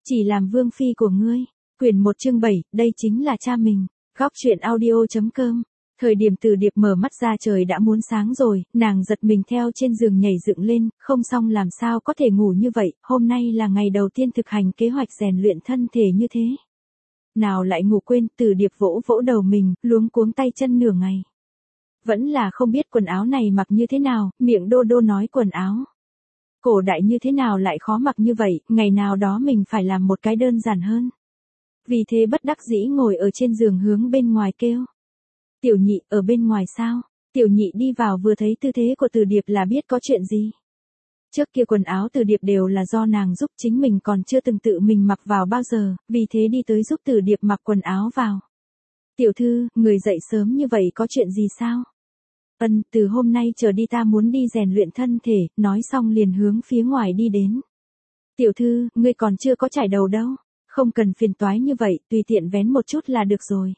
Chỉ làm vương phi của ngươi. Quyển 1 chương 7, đây chính là cha mình. Góc truyện audio.com. Thời điểm Từ Điệp mở mắt ra trời đã muốn sáng rồi, nàng giật mình theo trên giường nhảy dựng lên, không xong làm sao có thể ngủ như vậy, hôm nay là ngày đầu tiên thực hành kế hoạch rèn luyện thân thể như thế. Nào lại ngủ quên, Từ Điệp vỗ vỗ đầu mình, luống cuống tay chân nửa ngày. Vẫn là không biết quần áo này mặc như thế nào, miệng đô đô nói quần áo. Cổ đại như thế nào lại khó mặc như vậy, ngày nào đó mình phải làm một cái đơn giản hơn. Vì thế bất đắc dĩ ngồi ở trên giường hướng bên ngoài kêu. Tiểu Nhị, ở bên ngoài sao? Tiểu Nhị đi vào vừa thấy tư thế của Từ Điệp là biết có chuyện gì. Trước kia quần áo Từ Điệp đều là do nàng giúp, chính mình còn chưa từng tự mình mặc vào bao giờ, vì thế đi tới giúp Từ Điệp mặc quần áo vào. Tiểu thư, người dậy sớm như vậy có chuyện gì sao? Từ hôm nay trở đi ta muốn đi rèn luyện thân thể, nói xong liền hướng phía ngoài đi đến. Tiểu thư, ngươi còn chưa có chải đầu đâu, không cần phiền toái như vậy, tùy tiện vén một chút là được rồi.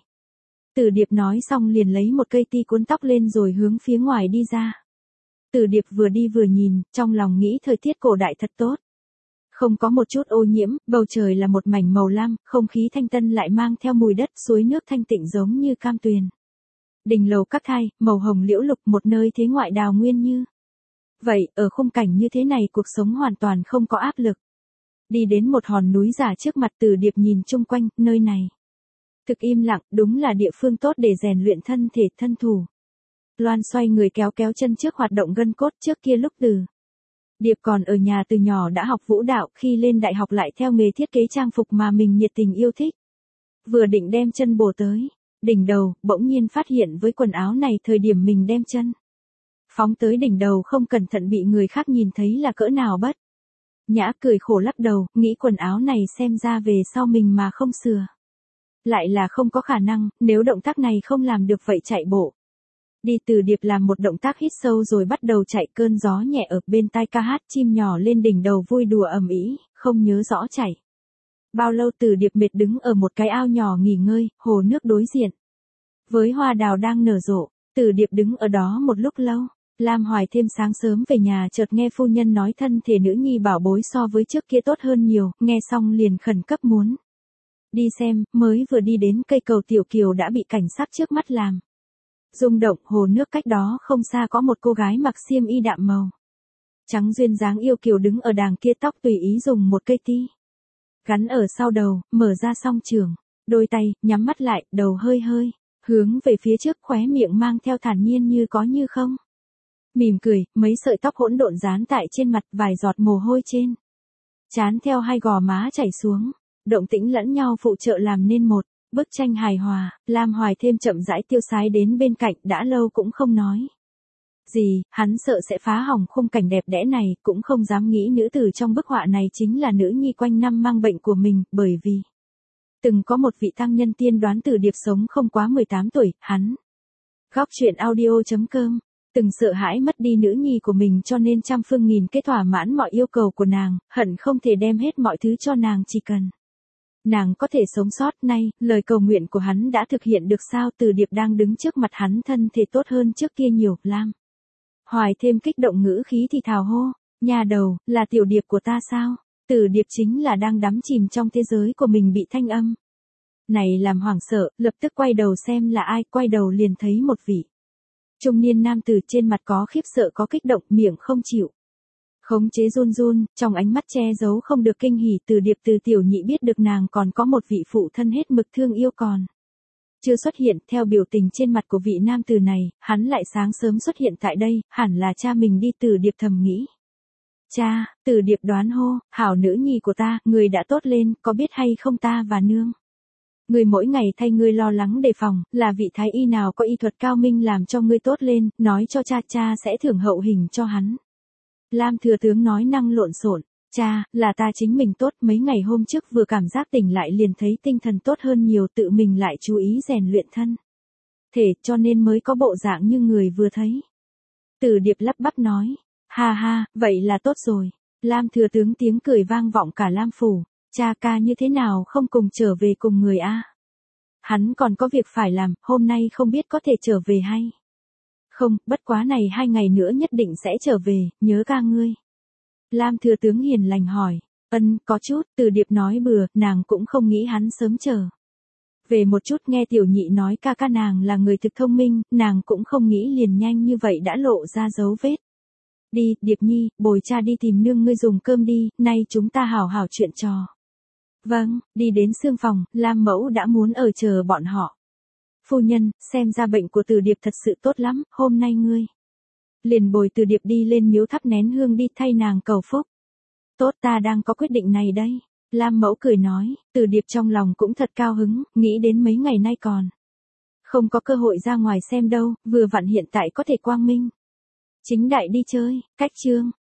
Từ Điệp nói xong liền lấy một cây ti cuốn tóc lên rồi hướng phía ngoài đi ra. Từ Điệp vừa đi vừa nhìn, trong lòng nghĩ thời tiết cổ đại thật tốt. Không có một chút ô nhiễm, bầu trời là một mảnh màu lam, không khí thanh tân lại mang theo mùi đất, suối nước thanh tịnh giống như cam tuyền. Đình lầu các thai, màu hồng liễu lục, một nơi thế ngoại đào nguyên như. Vậy, ở khung cảnh như thế này cuộc sống hoàn toàn không có áp lực. Đi đến một hòn núi giả trước mặt, Từ Điệp nhìn chung quanh, nơi này. Thực im lặng, đúng là địa phương tốt để rèn luyện thân thể, thân thủ. Loan xoay người kéo kéo chân trước hoạt động gân cốt, trước kia lúc Từ Điệp còn ở nhà từ nhỏ đã học vũ đạo, khi lên đại học lại theo nghề thiết kế trang phục mà mình nhiệt tình yêu thích. Vừa định đem chân bổ tới đỉnh đầu, bỗng nhiên phát hiện với quần áo này thời điểm mình đem chân phóng tới đỉnh đầu không cẩn thận bị người khác nhìn thấy là cỡ nào bất nhã, cười khổ lắc đầu, nghĩ quần áo này xem ra về sau mình mà không sửa lại là không có khả năng, nếu động tác này không làm được vậy chạy bộ. Đi. Từ Điệp làm một động tác hít sâu rồi bắt đầu chạy, cơn gió nhẹ ở bên tai ca hát, chim nhỏ lên đỉnh đầu vui đùa ầm ĩ, không nhớ rõ chạy bao lâu Từ Điệp mệt đứng ở một cái ao nhỏ nghỉ ngơi, hồ nước đối diện với hoa đào đang nở rộ. Từ Điệp đứng ở đó một lúc lâu. Lam Hoài thêm sáng sớm về nhà chợt nghe phu nhân nói thân thể nữ nhi bảo bối so với trước kia tốt hơn nhiều, nghe xong liền khẩn cấp muốn đi xem, mới vừa đi đến cây cầu Tiểu Kiều đã bị cảnh sắc trước mắt làm rung động. Hồ nước cách đó không xa có một cô gái mặc xiêm y đạm màu trắng duyên dáng yêu kiều đứng ở đàng kia, tóc tùy ý dùng một cây ti gắn ở sau đầu, mở ra song trường, đôi tay nhắm mắt lại, đầu hơi hơi hướng về phía trước, khóe miệng mang theo thản nhiên như có như không. Mỉm cười, mấy sợi tóc hỗn độn dán tại trên mặt, vài giọt mồ hôi trên trán theo hai gò má chảy xuống, động tĩnh lẫn nhau phụ trợ làm nên một bức tranh hài hòa. Lam Hoài thêm chậm rãi tiêu sái đến bên cạnh, đã lâu cũng không nói gì, hắn sợ sẽ phá hỏng khung cảnh đẹp đẽ này, cũng không dám nghĩ nữ tử trong bức họa này chính là nữ nhi quanh năm mang bệnh của mình, bởi vì từng có một vị tăng nhân tiên đoán Từ Điệp sống không quá 18 tuổi, hắn. Góc truyện audio.com. Từng sợ hãi mất đi nữ nhi của mình cho nên trăm phương nghìn kế thỏa mãn mọi yêu cầu của nàng, hận không thể đem hết mọi thứ cho nàng, chỉ cần nàng có thể sống sót. Nay, lời cầu nguyện của hắn đã thực hiện được sao? Từ Điệp đang đứng trước mặt hắn, thân thể tốt hơn trước kia nhiều. Lam Hoài thêm kích động ngữ khí thì thào hô, nhà đầu, là Tiểu Điệp của ta sao? Từ Điệp chính là đang đắm chìm trong thế giới của mình bị thanh âm này làm hoảng sợ, lập tức quay đầu xem là ai, quay đầu liền thấy một vị trung niên nam tử, trên mặt có khiếp sợ có kích động, miệng không chịu khống chế run run, trong ánh mắt che giấu không được kinh hỉ. Từ Điệp từ Tiểu Nhị biết được nàng còn có một vị phụ thân hết mực thương yêu còn chưa xuất hiện. Theo biểu tình trên mặt của vị nam tử này, hắn lại sáng sớm xuất hiện tại đây, hẳn là cha mình đi. Từ Điệp thầm nghĩ. Cha. Từ Điệp đoán hô, hảo nữ nhi của ta, người đã tốt lên, có biết hay không ta và nương người mỗi ngày thay ngươi lo lắng đề phòng, là vị thái y nào có y thuật cao minh làm cho ngươi tốt lên, nói cho cha, cha sẽ thưởng hậu hình cho hắn. Lam thừa tướng nói năng lộn xộn, cha, là ta chính mình tốt, mấy ngày hôm trước vừa cảm giác tỉnh lại liền thấy tinh thần tốt hơn nhiều, tự mình lại chú ý rèn luyện thân thể, cho nên mới có bộ dạng như người vừa thấy. Từ Điệp lắp bắp nói, ha ha, vậy là tốt rồi. Lam thừa tướng tiếng cười vang vọng cả Lam phủ. Cha ca như thế nào không cùng trở về cùng người a? Hắn còn có việc phải làm, hôm nay không biết có thể trở về hay không, bất quá này 2 ngày nữa nhất định sẽ trở về, nhớ ca ngươi. Lam thừa tướng hiền lành hỏi, Có chút, Từ Điệp nói bừa, nàng cũng không nghĩ hắn sớm trở về một chút. Nghe tiểu nhị nói ca ca nàng là người thực thông minh, nàng cũng không nghĩ liền nhanh như vậy đã lộ ra dấu vết. Đi, Điệp Nhi, bồi cha đi tìm nương ngươi dùng cơm đi, nay chúng ta hảo hảo chuyện trò. Vâng, đi đến xương phòng, Lam Mẫu đã muốn ở chờ bọn họ. Phu nhân, xem ra bệnh của Từ Điệp thật sự tốt lắm, hôm nay ngươi liền bồi Từ Điệp đi lên miếu thắp nén hương đi thay nàng cầu phúc. Tốt, ta đang có quyết định này đây. Lam Mẫu cười nói, Từ Điệp trong lòng cũng thật cao hứng, nghĩ đến mấy ngày nay còn không có cơ hội ra ngoài xem đâu, vừa vặn hiện tại có thể quang minh chính đại đi chơi. Cách chương